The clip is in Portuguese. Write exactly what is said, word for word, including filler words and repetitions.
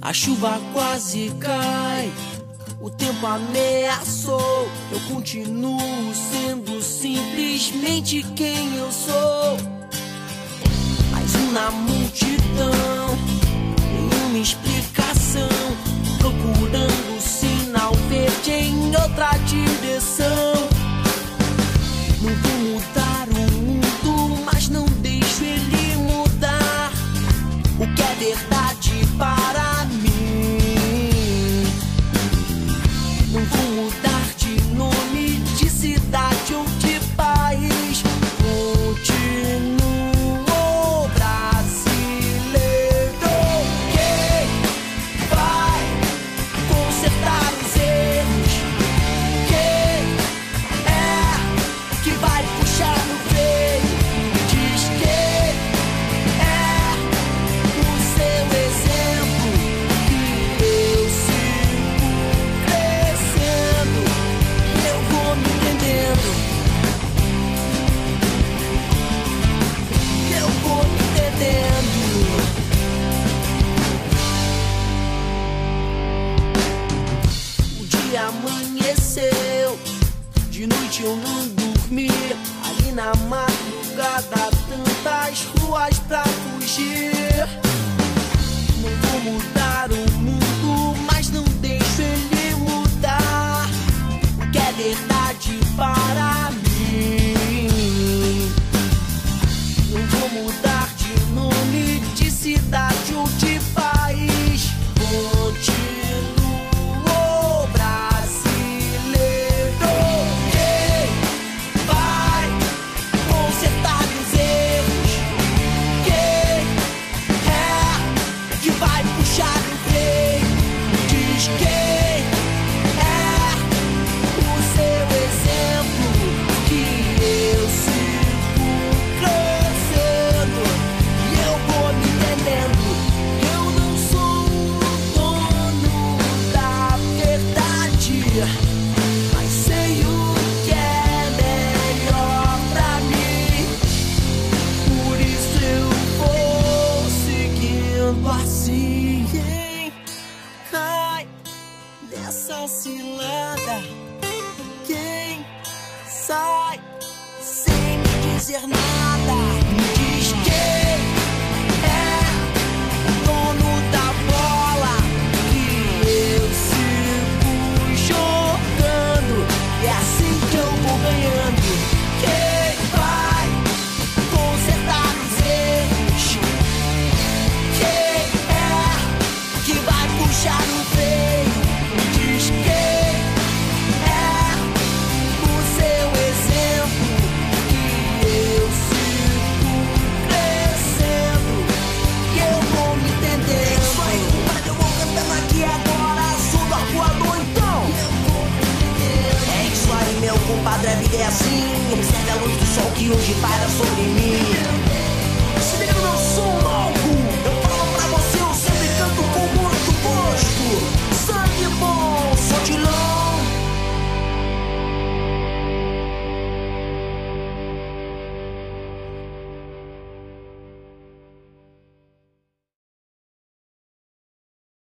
A chuva quase cai, o tempo ameaçou. Eu continuo sendo simplesmente quem eu sou. Mais um na multidão, nenhuma explicação, procurando sinal verde em outra direção. Não vou mudar o mundo, mas não deixo ele mudar o que é verdade para mim. Não vou mudar de nome, de cidade ou de país. Continuo brasileiro. Quem vai consertar os erros? Quem é que vai puxar no freio? Diz quem é o seu exemplo, que eu sigo crescendo. Eu vou me entendendo. Eu vou me entendendo. O dia amanheceu, de noite eu não dormi. Ali na madrugada, tantas ruas pra fugir. Não vou mudar o mundo, mas não deixo ele mudar o que é verdade para mim. Não vou mudar de nome, de cidade ou de país. Continuo brasileiro. Quem vai consertar os erros? Quem é que vai puxar o freio? Diz quem é o seu exemplo, que eu sigo crescendo. E eu vou me entendendo. Eu não sou o dono da verdade, mas sei o que é melhor pra mim. Por isso eu vou seguindo assim. Quem cai nessa cilada? Quem sai sem me dizer nada? Me diz quem é o dono da bola, que eu sigo jogando. É assim que eu vou ganhando. Quem vai consertar os erros? Quem é que vai puxar o freio? Diz quem é o seu exemplo, que eu sigo crescendo. E eu vou me entendendo. É isso aí, compadre, eu vou cantando aqui agora. Sou do arpoador, então. Eu vou me entendendo. É isso aí, meu compadre, a vida é assim. Observe a luz do sol que hoje paira sobre mim. Se liga no meu som,